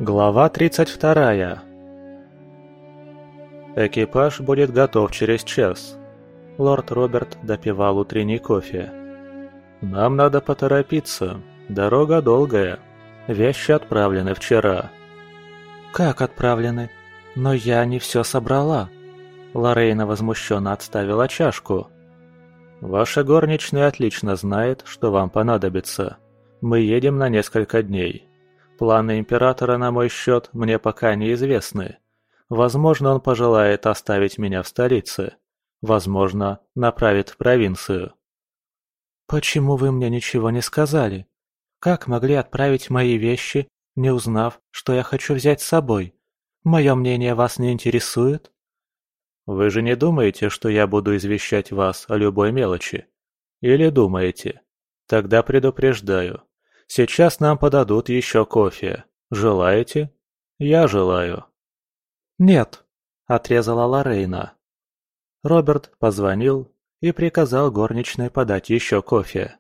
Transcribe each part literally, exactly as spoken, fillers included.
Глава тридцать вторая. Экипаж будет готов через час. Лорд Роберт допивал утренний кофе. Нам надо поторопиться. Дорога долгая. Вещи отправлены вчера. Как отправлены? Но я не все собрала. Лорейна возмущенно отставила чашку. Ваша горничная отлично знает, что вам понадобится. Мы едем на несколько дней. Планы императора на мой счет мне пока неизвестны. Возможно, он пожелает оставить меня в столице. Возможно, направит в провинцию. Почему вы мне ничего не сказали? Как могли отправить мои вещи, не узнав, что я хочу взять с собой? Мое мнение вас не интересует? Вы же не думаете, что я буду извещать вас о любой мелочи? Или думаете? Тогда предупреждаю. Сейчас нам подадут еще кофе. Желаете? Я желаю. Нет, отрезала Лорейна. Роберт позвонил и приказал горничной подать еще кофе.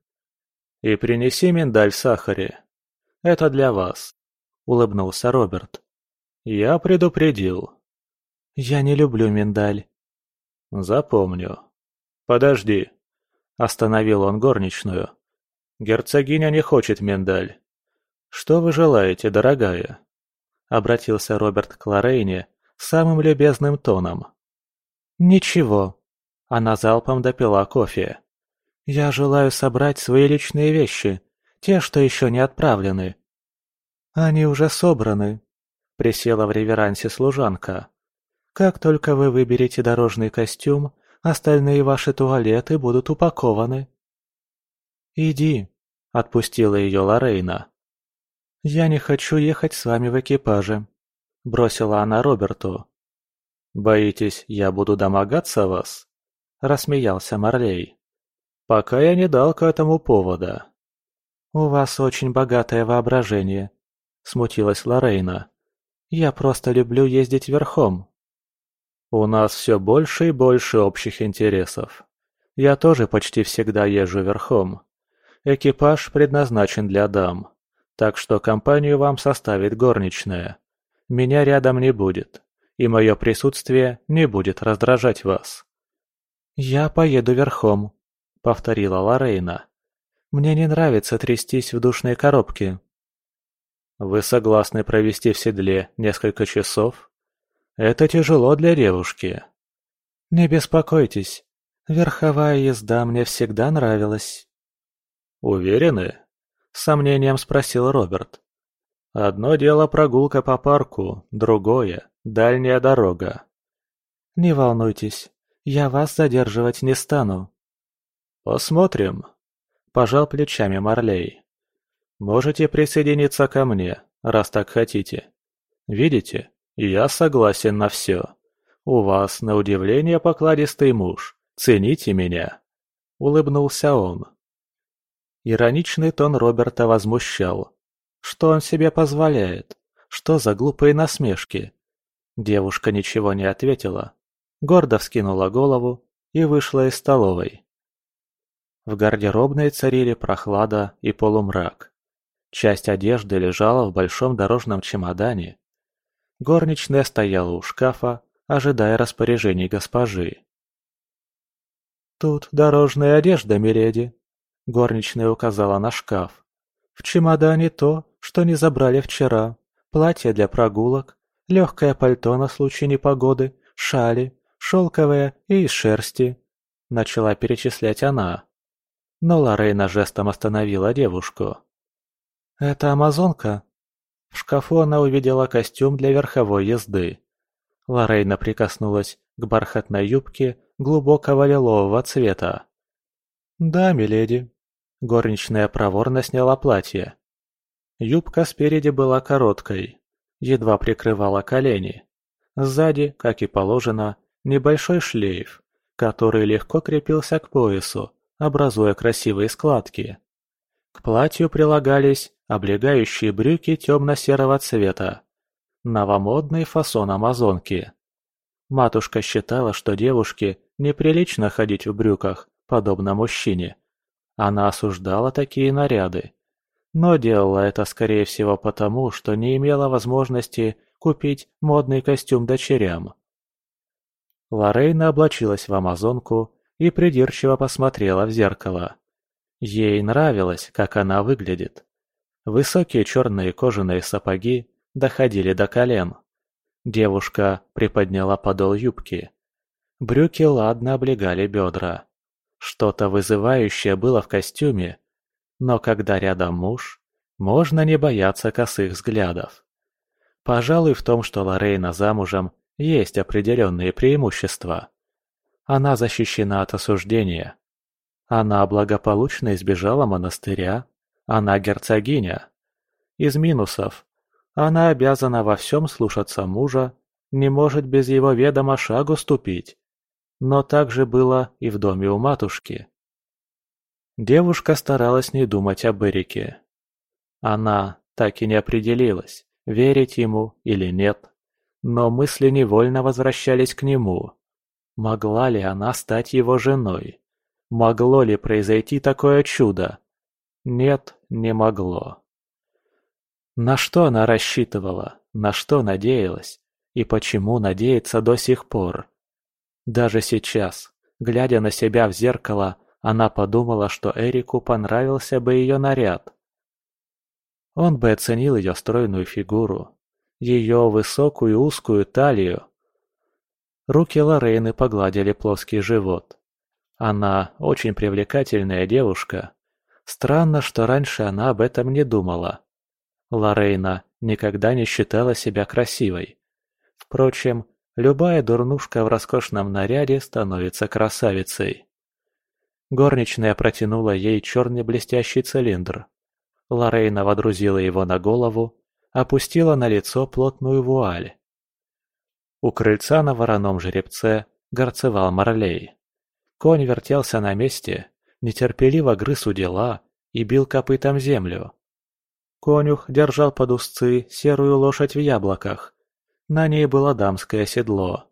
И принеси миндаль в сахаре. Это для вас, улыбнулся Роберт. Я предупредил. Я не люблю миндаль. Запомню. Подожди. Остановил он горничную. Герцогиня не хочет миндаль. Что вы желаете, дорогая? Обратился Роберт к Лорейне самым любезным тоном. Ничего. Она залпом допила кофе. Я желаю собрать свои личные вещи, те, что еще не отправлены. Они уже собраны. Присела в реверансе служанка. Как только вы выберете дорожный костюм, остальные ваши туалеты будут упакованы. «Иди», — отпустила ее Лорейна. «Я не хочу ехать с вами в экипаже», — бросила она Роберту. «Боитесь, я буду домогаться вас?» — рассмеялся Марлей. «Пока я не дал к этому повода». «У вас очень богатое воображение», — смутилась Лорейна. «Я просто люблю ездить верхом». «У нас все больше и больше общих интересов. Я тоже почти всегда езжу верхом. Экипаж предназначен для дам, так что компанию вам составит горничная. Меня рядом не будет, и мое присутствие не будет раздражать вас». «Я поеду верхом», — повторила Лорейна. «Мне не нравится трястись в душной коробке». «Вы согласны провести в седле несколько часов? Это тяжело для девушки». «Не беспокойтесь, верховая езда мне всегда нравилась». «Уверены?» – с сомнением спросил Роберт. «Одно дело прогулка по парку, другое – дальняя дорога». «Не волнуйтесь, я вас задерживать не стану». «Посмотрим», – пожал плечами Марлей. «Можете присоединиться ко мне, раз так хотите. Видите, я согласен на все. У вас, на удивление, покладистый муж. Цените меня», – улыбнулся он. Ироничный тон Роберта возмущал. Что он себе позволяет? Что за глупые насмешки? Девушка ничего не ответила, гордо вскинула голову и вышла из столовой. В гардеробной царили прохлада и полумрак. Часть одежды лежала в большом дорожном чемодане. Горничная стояла у шкафа, ожидая распоряжений госпожи. «Тут дорожная одежда, миледи», — горничная указала на шкаф. «В чемодане то, что не забрали вчера. Платье для прогулок, легкое пальто на случай непогоды, шали, шелковое и из шерсти», — начала перечислять она. Но Лорейна жестом остановила девушку. «Это амазонка?» В шкафу она увидела костюм для верховой езды. Лорейна прикоснулась к бархатной юбке глубокого лилового цвета. «Да, миледи». Горничная проворно сняла платье. Юбка спереди была короткой, едва прикрывала колени. Сзади, как и положено, небольшой шлейф, который легко крепился к поясу, образуя красивые складки. К платью прилагались облегающие брюки темно-серого цвета. Новомодный фасон амазонки. Матушка считала, что девушке неприлично ходить в брюках, подобно мужчине. Она осуждала такие наряды. Но делала это, скорее всего, потому, что не имела возможности купить модный костюм дочерям. Лорейна облачилась в амазонку и придирчиво посмотрела в зеркало. Ей нравилось, как она выглядит. Высокие черные кожаные сапоги доходили до колен. Девушка приподняла подол юбки. Брюки ладно облегали бедра. Что-то вызывающее было в костюме, но когда рядом муж, можно не бояться косых взглядов. Пожалуй, в том, что Лорейна замужем, есть определенные преимущества. Она защищена от осуждения. Она благополучно избежала монастыря. Она герцогиня. Из минусов. Она обязана во всем слушаться мужа, не может без его ведома шагу ступить. Но так же было и в доме у матушки. Девушка старалась не думать об Эрике. Она так и не определилась, верить ему или нет. Но мысли невольно возвращались к нему. Могла ли она стать его женой? Могло ли произойти такое чудо? Нет, не могло. На что она рассчитывала, на что надеялась, и почему надеется до сих пор? Даже сейчас, глядя на себя в зеркало, она подумала, что Эрику понравился бы ее наряд. Он бы оценил ее стройную фигуру, ее высокую узкую талию. Руки Лорейны погладили плоский живот. Она очень привлекательная девушка. Странно, что раньше она об этом не думала. Лорейна никогда не считала себя красивой. Впрочем, любая дурнушка в роскошном наряде становится красавицей. Горничная протянула ей черный блестящий цилиндр. Лорейна водрузила его на голову, опустила на лицо плотную вуаль. У крыльца на вороном жеребце горцевал Марлей. Конь вертелся на месте, нетерпеливо грыз удила и бил копытом землю. Конюх держал под узцы серую лошадь в яблоках. На ней было дамское седло.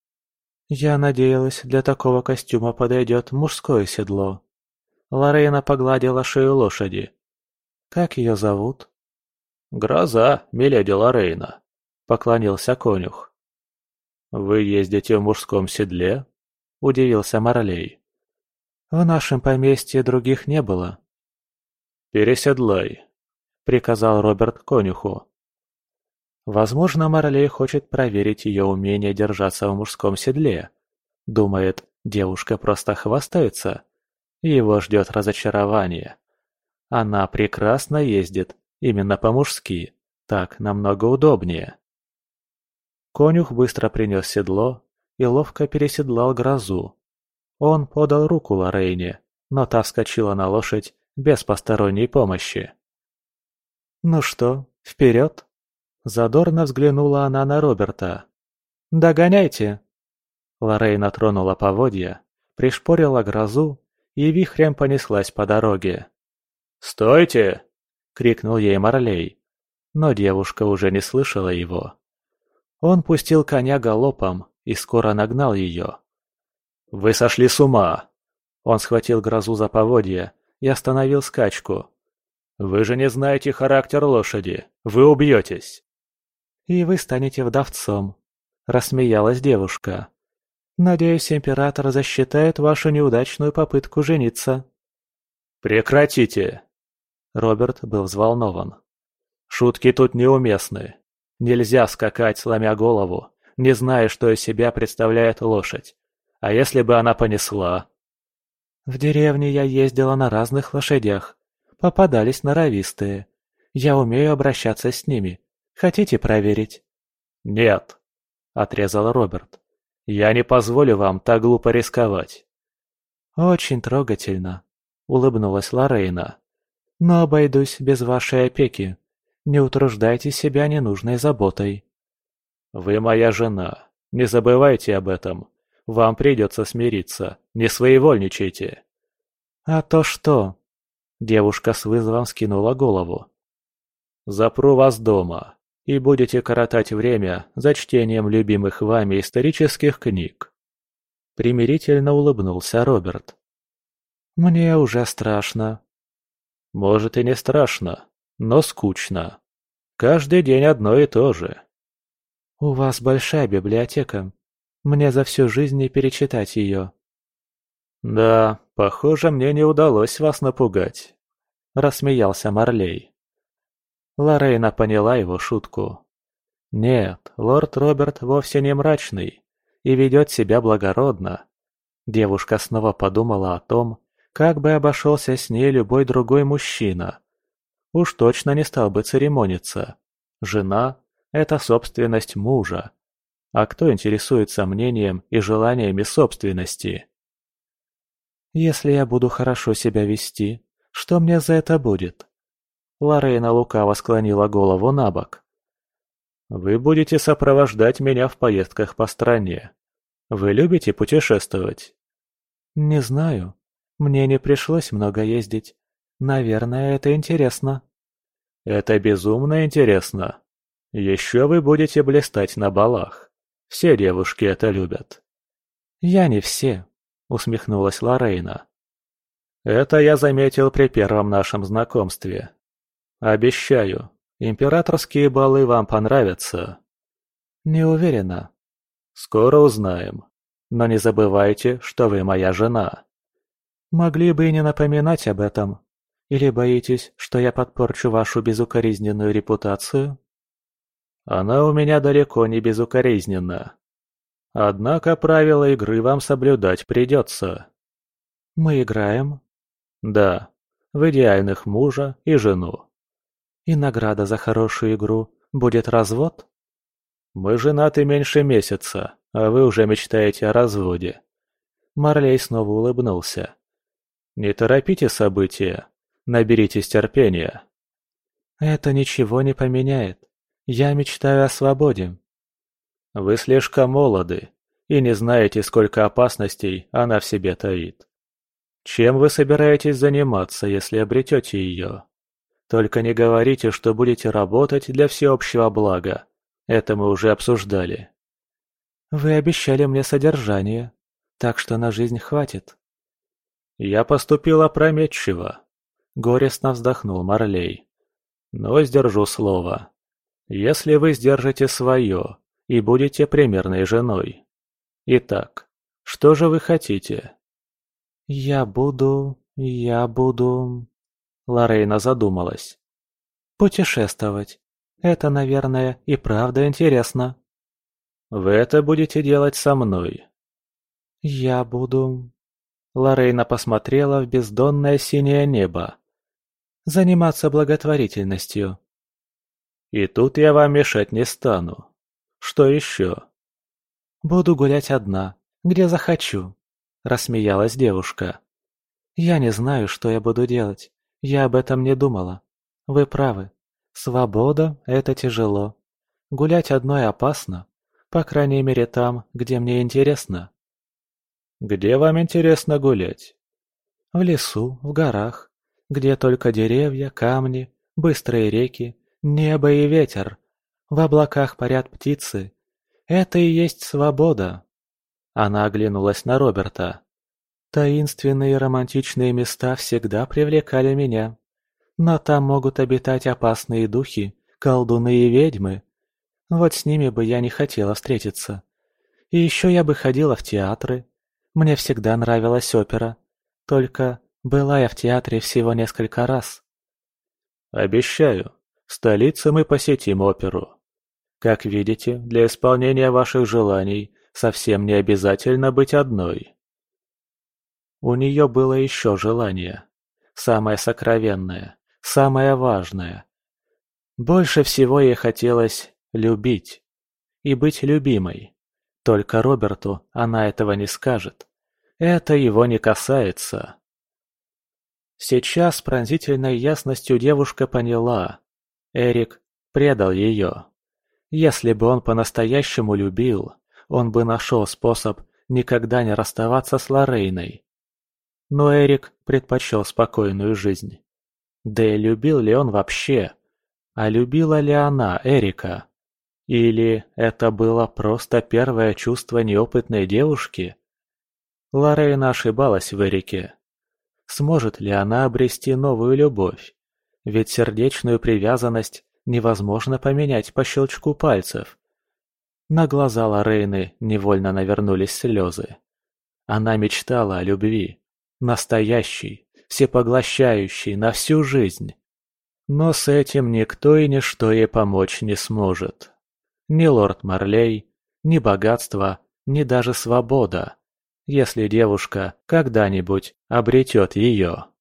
Я надеялась, для такого костюма подойдет мужское седло. Лорейна погладила шею лошади. Как ее зовут? Гроза, миледи Лорейна, поклонился конюх. Вы ездите в мужском седле? Удивился Марлей. В нашем поместье других не было. Переседлай, приказал Роберт конюху. Возможно, Марлей хочет проверить ее умение держаться в мужском седле. Думает, девушка просто хвастается. Его ждет разочарование. Она прекрасно ездит, именно по-мужски, так намного удобнее. Конюх быстро принес седло и ловко переседлал Грозу. Он подал руку Лорейне, но та вскочила на лошадь без посторонней помощи. «Ну что, вперед?» Задорно взглянула она на Роберта. «Догоняйте!» Лорейна тронула поводья, пришпорила Грозу и вихрем понеслась по дороге. «Стойте!» — крикнул ей Марлей, но девушка уже не слышала его. Он пустил коня галопом и скоро нагнал ее. «Вы сошли с ума!» Он схватил Грозу за поводья и остановил скачку. «Вы же не знаете характер лошади, вы убьетесь!» «И вы станете вдовцом», — рассмеялась девушка. «Надеюсь, император засчитает вашу неудачную попытку жениться». «Прекратите!» Роберт был взволнован. «Шутки тут неуместны. Нельзя скакать, сломя голову, не зная, что из себя представляет лошадь. А если бы она понесла?» «В деревне я ездила на разных лошадях. Попадались норовистые. Я умею обращаться с ними. Хотите проверить?» «Нет», — отрезал Роберт. «Я не позволю вам так глупо рисковать». «Очень трогательно», — улыбнулась Лорейна. «Но обойдусь без вашей опеки. Не утруждайте себя ненужной заботой». «Вы моя жена. Не забывайте об этом. Вам придется смириться. Не своевольничайте». «А то что?» Девушка с вызовом скинула голову. «Запру вас дома, и будете коротать время за чтением любимых вами исторических книг». Примирительно улыбнулся Роберт. «Мне уже страшно». «Может, и не страшно, Но скучно. Каждый день одно и то же. У вас большая библиотека. Мне за всю жизнь не перечитать ее. Да, похоже, мне не удалось вас напугать. Рассмеялся Марлей. Лорейна поняла его шутку. Нет, лорд Роберт вовсе не мрачный и ведет себя благородно. Девушка снова подумала о том, как бы обошелся с ней любой другой мужчина. Уж точно не стал бы церемониться. Жена – это собственность мужа. А кто интересуется мнением и желаниями собственности? Если я буду хорошо себя вести, что мне за это будет? Лорейна лукаво склонила голову на бок. Вы будете сопровождать меня в поездках по стране. Вы любите путешествовать? Не знаю. Мне не пришлось много ездить. Наверное, это интересно. Это безумно интересно. Еще вы будете блистать на балах. Все девушки это любят. Я не все, усмехнулась Лорейна. Это я заметил при первом нашем знакомстве. Обещаю, императорские балы вам понравятся. Не уверена. Скоро узнаем. Но не забывайте, что вы моя жена. Могли бы и не напоминать об этом. Или боитесь, что я подпорчу вашу безукоризненную репутацию? Она у меня далеко не безукоризненна. Однако правила игры вам соблюдать придется. Мы играем? Да, в идеальных мужа и жену. И награда за хорошую игру будет развод? Мы женаты меньше месяца, а вы уже мечтаете о разводе. Марлей снова улыбнулся. Не торопите события, наберитесь терпения. Это ничего не поменяет. Я мечтаю о свободе. Вы слишком молоды и не знаете, сколько опасностей она в себе таит. Чем вы собираетесь заниматься, если обретете ее? Только не говорите, что будете работать для всеобщего блага. Это мы уже обсуждали. Вы обещали мне содержание, так что на жизнь хватит. Я поступил опрометчиво. Горестно вздохнул Марлей. Но сдержу слово. Если вы сдержите свое и будете примерной женой. Итак, что же вы хотите? Я буду... я буду... Лорейна задумалась. Путешествовать. Это, наверное, и правда интересно. Вы это будете делать со мной. Я буду... Лорейна посмотрела в бездонное синее небо. Заниматься благотворительностью. И тут я вам мешать не стану. Что еще? Буду гулять одна, где захочу, рассмеялась девушка. Я не знаю, что я буду делать. Я об этом не думала. Вы правы. Свобода – это тяжело. Гулять одной опасно. По крайней мере там, где мне интересно. Где вам интересно гулять? В лесу, в горах. Где только деревья, камни, быстрые реки, небо и ветер. В облаках парят птицы. Это и есть свобода. Она оглянулась на Роберта. Таинственные романтичные места всегда привлекали меня. Но там могут обитать опасные духи, колдуны и ведьмы. Вот с ними бы я не хотела встретиться. И еще я бы ходила в театры. Мне всегда нравилась опера. Только была я в театре всего несколько раз. Обещаю, в столице мы посетим оперу. Как видите, для исполнения ваших желаний совсем не обязательно быть одной. У нее было еще желание. Самое сокровенное, самое важное. Больше всего ей хотелось любить и быть любимой. Только Роберту она этого не скажет. Это его не касается. Сейчас с пронзительной ясностью девушка поняла. Эрик предал ее. Если бы он по-настоящему любил, он бы нашел способ никогда не расставаться с Лорейной. Но Эрик предпочел спокойную жизнь. Да и любил ли он вообще? А любила ли она Эрика? Или это было просто первое чувство неопытной девушки? Лорейна ошибалась в Эрике. Сможет ли она обрести новую любовь? ведь сердечную привязанность невозможно поменять по щелчку пальцев. На глаза Лорейны невольно навернулись слезы. Она мечтала о любви, настоящей, всепоглощающей на всю жизнь. Но с этим никто и ничто ей помочь не сможет. Ни лорд Марлей, ни богатство, ни даже свобода, если девушка когда-нибудь обретет ее.